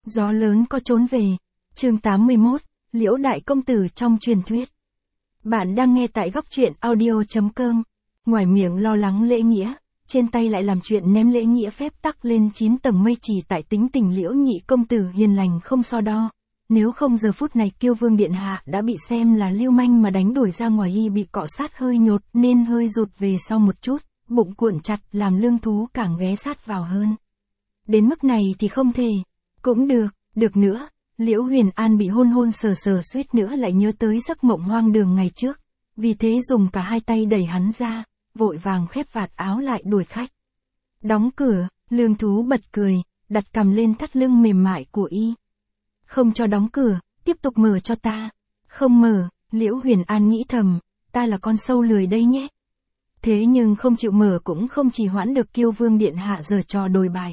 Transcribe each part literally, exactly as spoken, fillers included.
Gió lớn có trốn về. Chương tám mươi mốt, Liễu đại công tử trong truyền thuyết. Bạn đang nghe tại góc truyện audio chấm com. Ngoài miệng lo lắng lễ nghĩa, trên tay lại làm chuyện ném lễ nghĩa phép tắc lên chín tầng mây chỉ tại tính tình Liễu nhị công tử hiền lành không so đo. Nếu không giờ phút này Kiêu Vương điện hạ đã bị xem là lưu manh mà đánh đuổi ra ngoài, y bị cọ sát hơi nhột nên hơi rụt về sau một chút, bụng cuộn chặt làm Lương Thú càng ghé sát vào hơn. Đến mức này thì không thể. Cũng được, được nữa. Liễu Huyền An bị hôn hôn sờ sờ suýt nữa lại nhớ tới giấc mộng hoang đường ngày trước, vì thế dùng cả hai tay đẩy hắn ra, vội vàng khép vạt áo lại đuổi khách. Đóng cửa, Lương Thú bật cười, đặt cằm lên thắt lưng mềm mại của y. Không cho đóng cửa, tiếp tục mở cho ta. Không mở, Liễu Huyền An nghĩ thầm, ta là con sâu lười đây nhé. Thế nhưng không chịu mở cũng không trì hoãn được Kiêu Vương điện hạ giở trò đồi bại.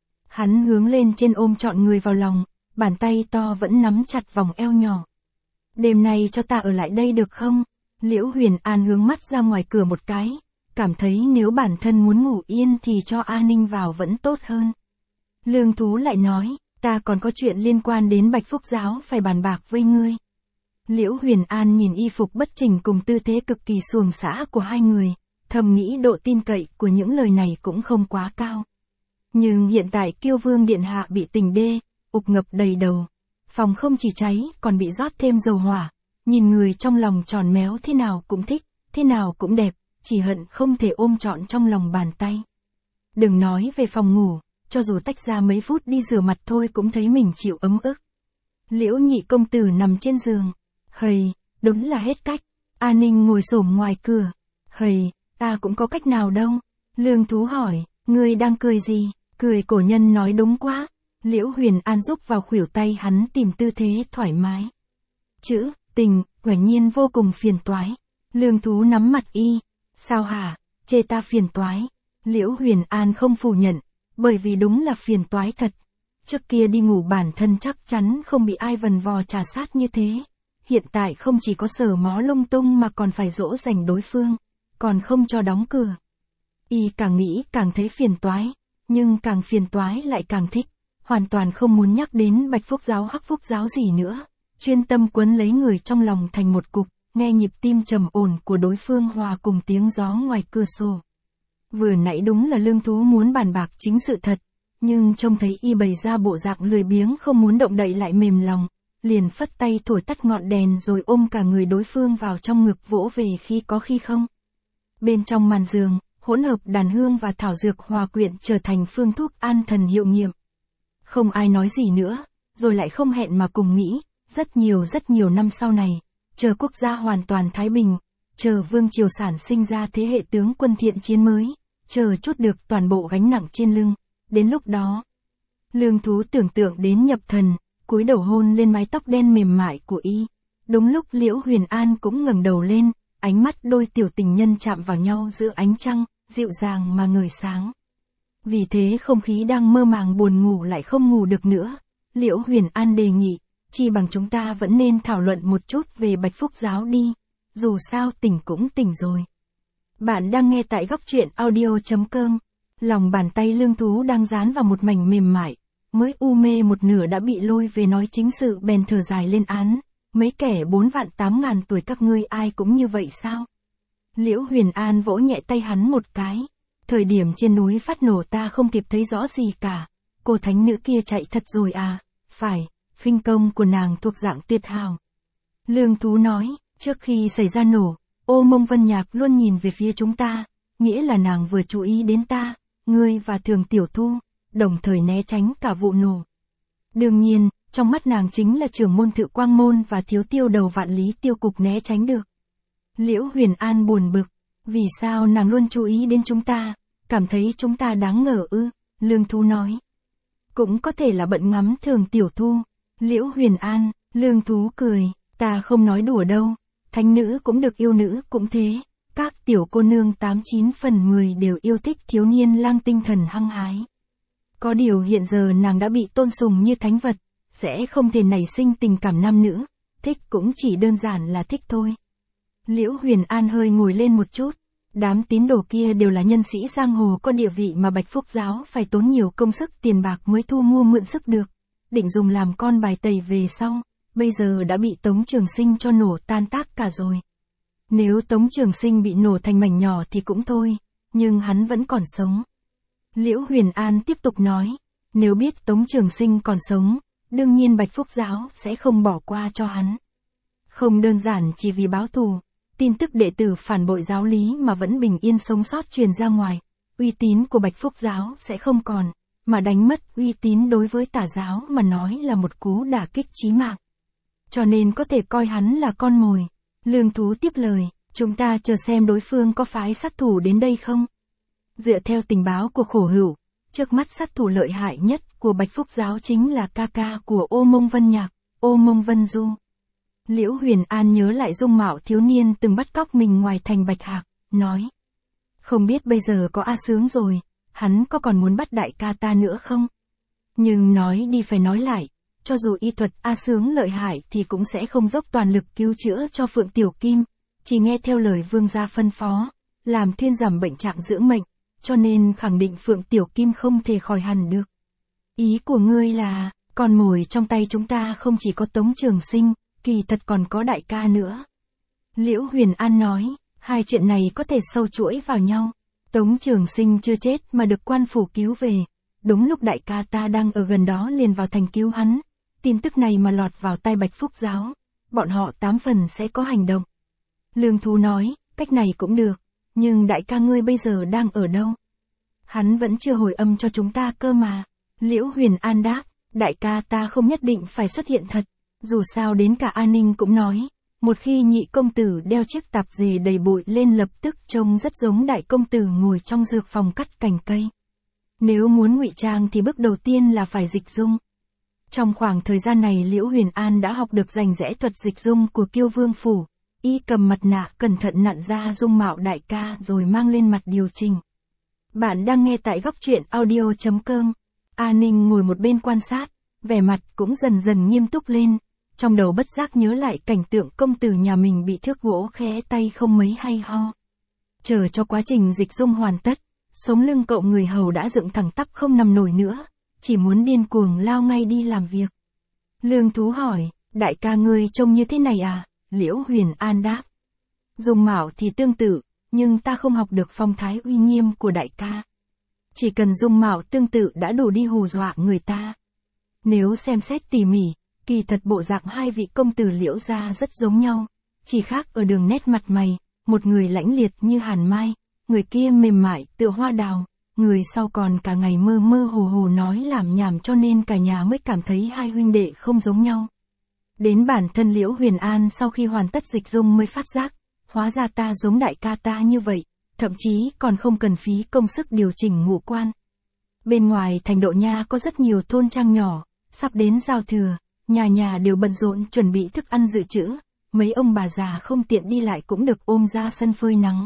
Hắn hướng lên trên ôm trọn người vào lòng, bàn tay to vẫn nắm chặt vòng eo nhỏ. Đêm nay cho ta ở lại đây được không? Liễu Huyền An hướng mắt ra ngoài cửa một cái, cảm thấy nếu bản thân muốn ngủ yên thì cho A Ninh vào vẫn tốt hơn. Lương Thú lại nói, ta còn có chuyện liên quan đến Bạch Phúc Giáo phải bàn bạc với ngươi. Liễu Huyền An nhìn y phục bất chỉnh cùng tư thế cực kỳ xuồng xã của hai người, thầm nghĩ độ tin cậy của những lời này cũng không quá cao. Nhưng hiện tại Kiêu Vương điện hạ bị tình đê, ục ngập đầy đầu. Phòng không chỉ cháy còn bị rót thêm dầu hỏa. Nhìn người trong lòng tròn méo thế nào cũng thích, thế nào cũng đẹp, chỉ hận không thể ôm trọn trong lòng bàn tay. Đừng nói về phòng ngủ, cho dù tách ra mấy phút đi rửa mặt thôi cũng thấy mình chịu ấm ức. Liễu nhị công tử nằm trên giường. Hầy, đúng là hết cách. A Ninh ngồi xổm ngoài cửa. Hầy, ta cũng có cách nào đâu. Lương Thú hỏi, ngươi đang cười gì? Cười cổ nhân nói đúng quá. Liễu Huyền An giúp vào khuỷu tay hắn tìm tư thế thoải mái. Chữ, tình, quả nhiên vô cùng phiền toái. Lương Thú nắm mặt y. Sao hả, chê ta phiền toái? Liễu Huyền An không phủ nhận, bởi vì đúng là phiền toái thật. Trước kia đi ngủ bản thân chắc chắn không bị ai vần vò trà sát như thế. Hiện tại không chỉ có sờ mó lung tung mà còn phải dỗ dành đối phương, còn không cho đóng cửa. Y càng nghĩ càng thấy phiền toái, nhưng càng phiền toái lại càng thích. Hoàn toàn không muốn nhắc đến Bạch Phúc Giáo Hắc Phúc Giáo gì nữa, chuyên tâm quấn lấy người trong lòng thành một cục, nghe nhịp tim trầm ổn của đối phương hòa cùng tiếng gió ngoài cửa sổ. Vừa nãy đúng là Lương Thú muốn bàn bạc chính sự thật, nhưng trông thấy y bày ra bộ dạng lười biếng không muốn động đậy lại mềm lòng, liền phất tay thổi tắt ngọn đèn rồi ôm cả người đối phương vào trong ngực vỗ về khi có khi không. Bên trong màn giường, hỗn hợp đàn hương và thảo dược hòa quyện trở thành phương thuốc an thần hiệu nghiệm. Không ai nói gì nữa, rồi lại không hẹn mà cùng nghĩ, rất nhiều rất nhiều năm sau này, chờ quốc gia hoàn toàn thái bình, chờ vương triều sản sinh ra thế hệ tướng quân thiện chiến mới, chờ chút được toàn bộ gánh nặng trên lưng, đến lúc đó. Lương Thú tưởng tượng đến nhập thần, cúi đầu hôn lên mái tóc đen mềm mại của y. Đúng lúc Liễu Huyền An cũng ngẩng đầu lên, ánh mắt đôi tiểu tình nhân chạm vào nhau giữa ánh trăng, dịu dàng mà ngời sáng. Vì thế không khí đang mơ màng buồn ngủ lại không ngủ được nữa. Liễu Huyền An đề nghị, chi bằng chúng ta vẫn nên thảo luận một chút về Bạch Phúc Giáo đi. Dù sao tỉnh cũng tỉnh rồi. Bạn đang nghe tại góc truyện audio chấm com. Lòng bàn tay Lương Thú đang dán vào một mảnh mềm mại. Mới u mê một nửa đã bị lôi về nói chính sự bèn thở dài lên án. Mấy kẻ bốn vạn tám ngàn tuổi các ngươi ai cũng như vậy sao? Liễu Huyền An vỗ nhẹ tay hắn một cái. Thời điểm trên núi phát nổ ta không kịp thấy rõ gì cả. Cô thánh nữ kia chạy thật rồi à? Phải, khinh công của nàng thuộc dạng tuyệt hảo. Lương Thú nói, trước khi xảy ra nổ, Ô Mông Vân Nhạc luôn nhìn về phía chúng ta, nghĩa là nàng vừa chú ý đến ta, ngươi và Thường Tiểu Thu, đồng thời né tránh cả vụ nổ. Đương nhiên, trong mắt nàng chính là trưởng môn Thự Quang Môn và thiếu tiêu đầu Vạn Lý Tiêu Cục né tránh được. Liễu Huyền An buồn bực, vì sao nàng luôn chú ý đến chúng ta, cảm thấy chúng ta đáng ngờ ư? Lương Thú nói. Cũng có thể là bận ngắm Thường Tiểu Thu. Liễu Huyền An, Lương Thú cười, ta không nói đùa đâu, thánh nữ cũng được yêu nữ cũng thế, các tiểu cô nương tám chín phần mười đều yêu thích thiếu niên lang tinh thần hăng hái. Có điều hiện giờ nàng đã bị tôn sùng như thánh vật, sẽ không thể nảy sinh tình cảm nam nữ, thích cũng chỉ đơn giản là thích thôi. Liễu Huyền An hơi ngồi lên một chút, đám tín đồ kia đều là nhân sĩ giang hồ có địa vị mà Bạch Phúc Giáo phải tốn nhiều công sức tiền bạc mới thu mua mượn sức được. định dùng làm con bài tẩy về sau, bây giờ đã bị Tống Trường Sinh cho nổ tan tác cả rồi. Nếu Tống Trường Sinh bị nổ thành mảnh nhỏ thì cũng thôi, nhưng hắn vẫn còn sống. Liễu Huyền An tiếp tục nói, nếu biết Tống Trường Sinh còn sống, đương nhiên Bạch Phúc Giáo sẽ không bỏ qua cho hắn. Không đơn giản chỉ vì báo thù, tin tức đệ tử phản bội giáo lý mà vẫn bình yên sống sót truyền ra ngoài, uy tín của Bạch Phúc Giáo sẽ không còn, mà đánh mất uy tín đối với tà giáo mà nói là một cú đả kích chí mạng. Cho nên có thể coi hắn là con mồi. Lương Thú tiếp lời, chúng ta chờ xem đối phương có phái sát thủ đến đây không. Dựa theo tình báo của Khổ Hữu, trước mắt sát thủ lợi hại nhất của Bạch Phúc Giáo chính là ca ca của Ô Mông Vân Nhạc, Ô Mông Vân Du. Liễu Huyền An nhớ lại dung mạo thiếu niên từng bắt cóc mình ngoài thành Bạch Hạc, nói. Không biết bây giờ có A Sướng rồi, hắn có còn muốn bắt đại ca ta nữa không? Nhưng nói đi phải nói lại, cho dù y thuật A Sướng lợi hại thì cũng sẽ không dốc toàn lực cứu chữa cho Phượng Tiểu Kim, chỉ nghe theo lời vương gia phân phó, làm thuyên giảm bệnh trạng dưỡng mệnh, cho nên khẳng định Phượng Tiểu Kim không thể khỏi hẳn được. Ý của ngươi là, con mồi trong tay chúng ta không chỉ có Tống Trường Sinh, kỳ thật còn có đại ca nữa. Liễu Huyền An nói, hai chuyện này có thể sâu chuỗi vào nhau. Tống Trường Sinh chưa chết mà được quan phủ cứu về, đúng lúc đại ca ta đang ở gần đó liền vào thành cứu hắn. Tin tức này mà lọt vào tay Bạch Phúc Giáo, bọn họ tám phần sẽ có hành động. Lương Thú nói, cách này cũng được, nhưng đại ca ngươi bây giờ đang ở đâu? Hắn vẫn chưa hồi âm cho chúng ta cơ mà. Liễu Huyền An đáp, đại ca ta không nhất định phải xuất hiện thật, dù sao đến cả An Ninh cũng nói, một khi nhị công tử đeo chiếc tạp dề đầy bụi lên lập tức trông rất giống đại công tử ngồi trong dược phòng cắt cành cây. Nếu muốn ngụy trang thì bước đầu tiên là phải dịch dung. Trong khoảng thời gian này Liễu Huyền An đã học được rành rẽ thuật dịch dung của Kiêu Vương Phủ, y cầm mặt nạ cẩn thận nặn ra dung mạo đại ca rồi mang lên mặt điều chỉnh. Bạn đang nghe tại góc truyện audio chấm com. A Ninh ngồi một bên quan sát, vẻ mặt cũng dần dần nghiêm túc lên, trong đầu bất giác nhớ lại cảnh tượng công tử nhà mình bị thước gỗ khẽ tay không mấy hay ho. Chờ cho quá trình dịch dung hoàn tất, sống lưng cậu người hầu đã dựng thẳng tắp không nằm nổi nữa, chỉ muốn điên cuồng lao ngay đi làm việc. Lương Thú hỏi, đại ca ngươi trông như thế này à? Liễu Huyền An đáp, dung mạo thì tương tự, nhưng ta không học được phong thái uy nghiêm của đại ca. Chỉ cần dung mạo tương tự đã đủ đi hù dọa người ta. Nếu xem xét tỉ mỉ, kỳ thật bộ dạng hai vị công tử Liễu gia rất giống nhau, chỉ khác ở đường nét mặt mày, một người lãnh liệt như hàn mai, người kia mềm mại tựa hoa đào, người sau còn cả ngày mơ mơ hồ hồ nói làm nhảm cho nên cả nhà mới cảm thấy hai huynh đệ không giống nhau. Đến bản thân Liễu Huyền An sau khi hoàn tất dịch dung mới phát giác, hóa ra ta giống đại ca ta như vậy, thậm chí còn không cần phí công sức điều chỉnh ngũ quan. Bên ngoài thành Độ Nha có rất nhiều thôn trang nhỏ, sắp đến giao thừa, nhà nhà đều bận rộn chuẩn bị thức ăn dự trữ, mấy ông bà già không tiện đi lại cũng được ôm ra sân phơi nắng.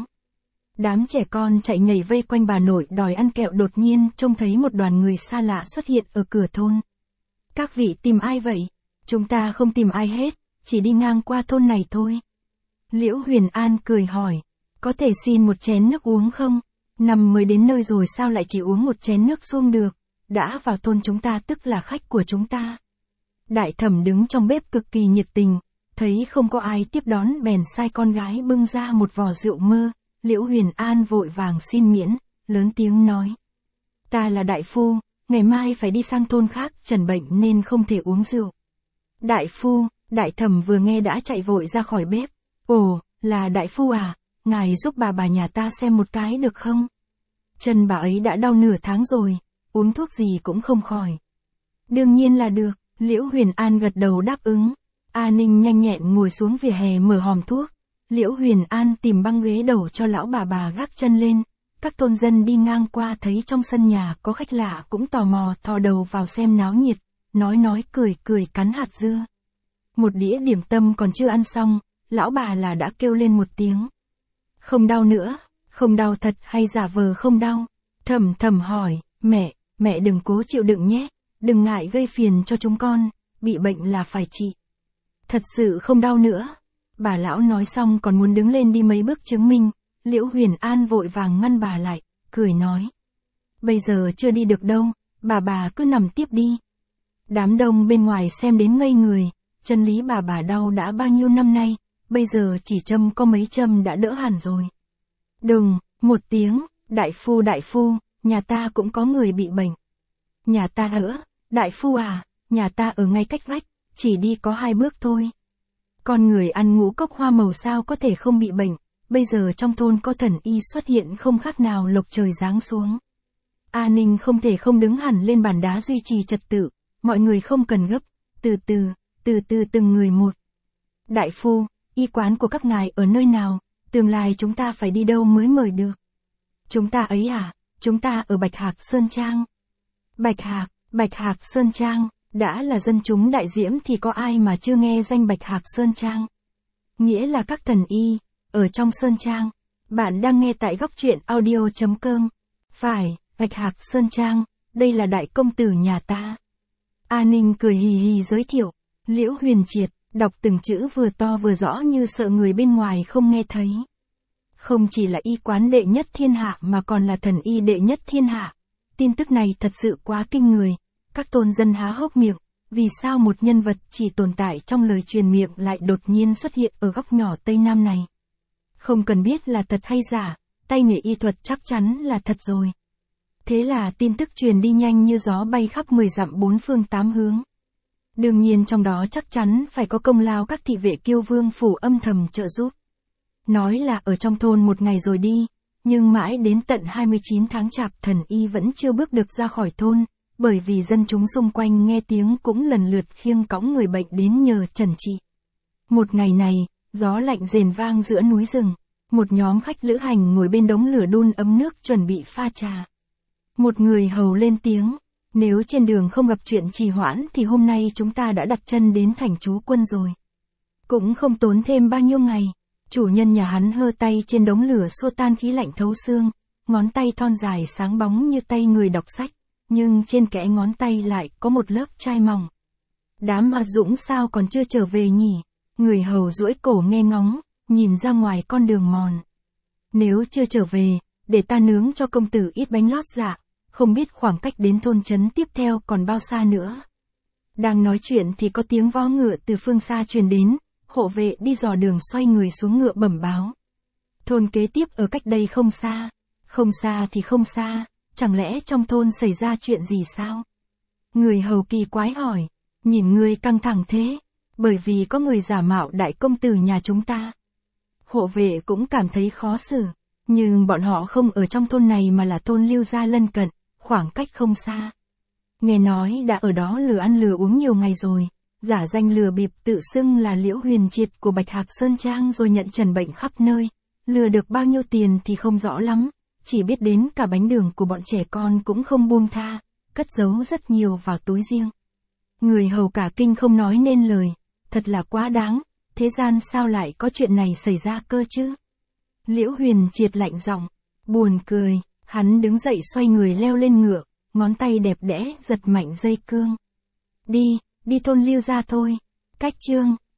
Đám trẻ con chạy nhảy vây quanh bà nội đòi ăn kẹo, đột nhiên trông thấy một đoàn người xa lạ xuất hiện ở cửa thôn. Các vị tìm ai vậy? Chúng ta không tìm ai hết, chỉ đi ngang qua thôn này thôi. Liễu Huyền An cười hỏi, có thể xin một chén nước uống không? Năm mới đến nơi rồi sao lại chỉ uống một chén nước xuông được, đã vào thôn chúng ta tức là khách của chúng ta. Đại thẩm đứng trong bếp cực kỳ nhiệt tình, thấy không có ai tiếp đón bèn sai con gái bưng ra một vò rượu mơ. Liễu Huyền An vội vàng xin miễn, lớn tiếng nói. Ta là đại phu, ngày mai phải đi sang thôn khác trần bệnh nên không thể uống rượu. Đại phu, đại thẩm vừa nghe đã chạy vội ra khỏi bếp. Ồ, là đại phu à, ngài giúp bà bà nhà ta xem một cái được không? Chân bà ấy đã đau nửa tháng rồi, uống thuốc gì cũng không khỏi. Đương nhiên là được, Liễu Huyền An gật đầu đáp ứng. A Ninh nhanh nhẹn ngồi xuống vỉa hè mở hòm thuốc. Liễu Huyền An tìm băng ghế đầu cho lão bà bà gác chân lên. Các thôn dân đi ngang qua thấy trong sân nhà có khách lạ cũng tò mò thò đầu vào xem náo nhiệt, nói nói cười cười cắn hạt dưa. Một đĩa điểm tâm còn chưa ăn xong, lão bà là đã kêu lên một tiếng. Không đau nữa, không đau thật hay giả vờ không đau? Thầm thầm hỏi, mẹ, mẹ đừng cố chịu đựng nhé, đừng ngại gây phiền cho chúng con, bị bệnh là phải trị. Thật sự không đau nữa. Bà lão nói xong còn muốn đứng lên đi mấy bước chứng minh, Liễu Huyền An vội vàng ngăn bà lại, cười nói. Bây giờ chưa đi được đâu, bà bà cứ nằm tiếp đi. Đám đông bên ngoài xem đến ngây người, chân lý bà bà đau đã bao nhiêu năm nay, bây giờ chỉ châm có mấy châm đã đỡ hẳn rồi. Đừng, một tiếng, đại phu đại phu, nhà ta cũng có người bị bệnh. Nhà ta nữa, đại phu à, nhà ta ở ngay cách vách, chỉ đi có hai bước thôi. Con người ăn ngũ cốc hoa màu sao có thể không bị bệnh, bây giờ trong thôn có thần y xuất hiện không khác nào lộc trời giáng xuống. A Ninh không thể không đứng hẳn lên bàn đá duy trì trật tự, mọi người không cần gấp, từ từ, từ từ từng người một. Đại phu, y quán của các ngài ở nơi nào, tương lai chúng ta phải đi đâu mới mời được? Chúng ta ấy à, chúng ta ở Bạch Hạc Sơn Trang. Bạch Hạc, Bạch Hạc Sơn Trang, đã là dân chúng đại diễm thì có ai mà chưa nghe danh Bạch Hạc Sơn Trang? Nghĩa là các thần y, ở trong Sơn Trang. Bạn đang nghe tại góc truyện audio chấm com. Phải, Bạch Hạc Sơn Trang, đây là đại công tử nhà ta. A Ninh cười hì hì giới thiệu. Liễu Huyền Triệt, đọc từng chữ vừa to vừa rõ như sợ người bên ngoài không nghe thấy. Không chỉ là y quán đệ nhất thiên hạ mà còn là thần y đệ nhất thiên hạ. Tin tức này thật sự quá kinh người. Các tôn dân há hốc miệng, vì sao một nhân vật chỉ tồn tại trong lời truyền miệng lại đột nhiên xuất hiện ở góc nhỏ Tây Nam này. Không cần biết là thật hay giả, tay nghề y thuật chắc chắn là thật rồi. Thế là tin tức truyền đi nhanh như gió bay khắp mười dặm bốn phương tám hướng. Đương nhiên trong đó chắc chắn phải có công lao các thị vệ Kiêu Vương phủ âm thầm trợ giúp. Nói là ở trong thôn một ngày rồi đi, nhưng mãi đến tận hai mươi chín tháng chạp thần y vẫn chưa bước được ra khỏi thôn, bởi vì dân chúng xung quanh nghe tiếng cũng lần lượt khiêng cõng người bệnh đến nhờ trần trị. Một ngày này, gió lạnh rền vang giữa núi rừng, một nhóm khách lữ hành ngồi bên đống lửa đun ấm nước chuẩn bị pha trà. Một người hầu lên tiếng, nếu trên đường không gặp chuyện trì hoãn thì hôm nay chúng ta đã đặt chân đến thành trú quân rồi. Cũng không tốn thêm bao nhiêu ngày, chủ nhân nhà hắn hơ tay trên đống lửa xua tan khí lạnh thấu xương, ngón tay thon dài sáng bóng như tay người đọc sách, nhưng trên kẽ ngón tay lại có một lớp chai mỏng. Đám A Dũng sao còn chưa trở về nhỉ? Người hầu duỗi cổ nghe ngóng, nhìn ra ngoài con đường mòn. Nếu chưa trở về, để ta nướng cho công tử ít bánh lót dạ, không biết khoảng cách đến thôn trấn tiếp theo còn bao xa nữa. Đang nói chuyện thì có tiếng vó ngựa từ phương xa truyền đến, hộ vệ đi dò đường xoay người xuống ngựa bẩm báo. Thôn kế tiếp ở cách đây không xa, không xa thì không xa, chẳng lẽ trong thôn xảy ra chuyện gì sao? Người hầu kỳ quái hỏi, nhìn người căng thẳng thế, bởi vì có người giả mạo đại công tử nhà chúng ta. Hộ vệ cũng cảm thấy khó xử, nhưng bọn họ không ở trong thôn này mà là thôn Lưu gia lân cận, khoảng cách không xa. Nghe nói đã ở đó lừa ăn lừa uống nhiều ngày rồi, giả danh lừa bịp tự xưng là Liễu Huyền Triệt của Bạch Hạc Sơn Trang rồi nhận trần bệnh khắp nơi, lừa được bao nhiêu tiền thì không rõ lắm, chỉ biết đến cả bánh đường của bọn trẻ con cũng không buông tha, cất giấu rất nhiều vào túi riêng. Người hầu cả kinh không nói nên lời, thật là quá đáng, thế gian sao lại có chuyện này xảy ra cơ chứ? Liễu Huyền Triệt lạnh giọng, buồn cười, hắn đứng dậy xoay người leo lên ngựa, ngón tay đẹp đẽ giật mạnh dây cương. Đi, đi thôn Lưu gia thôi. Cách chương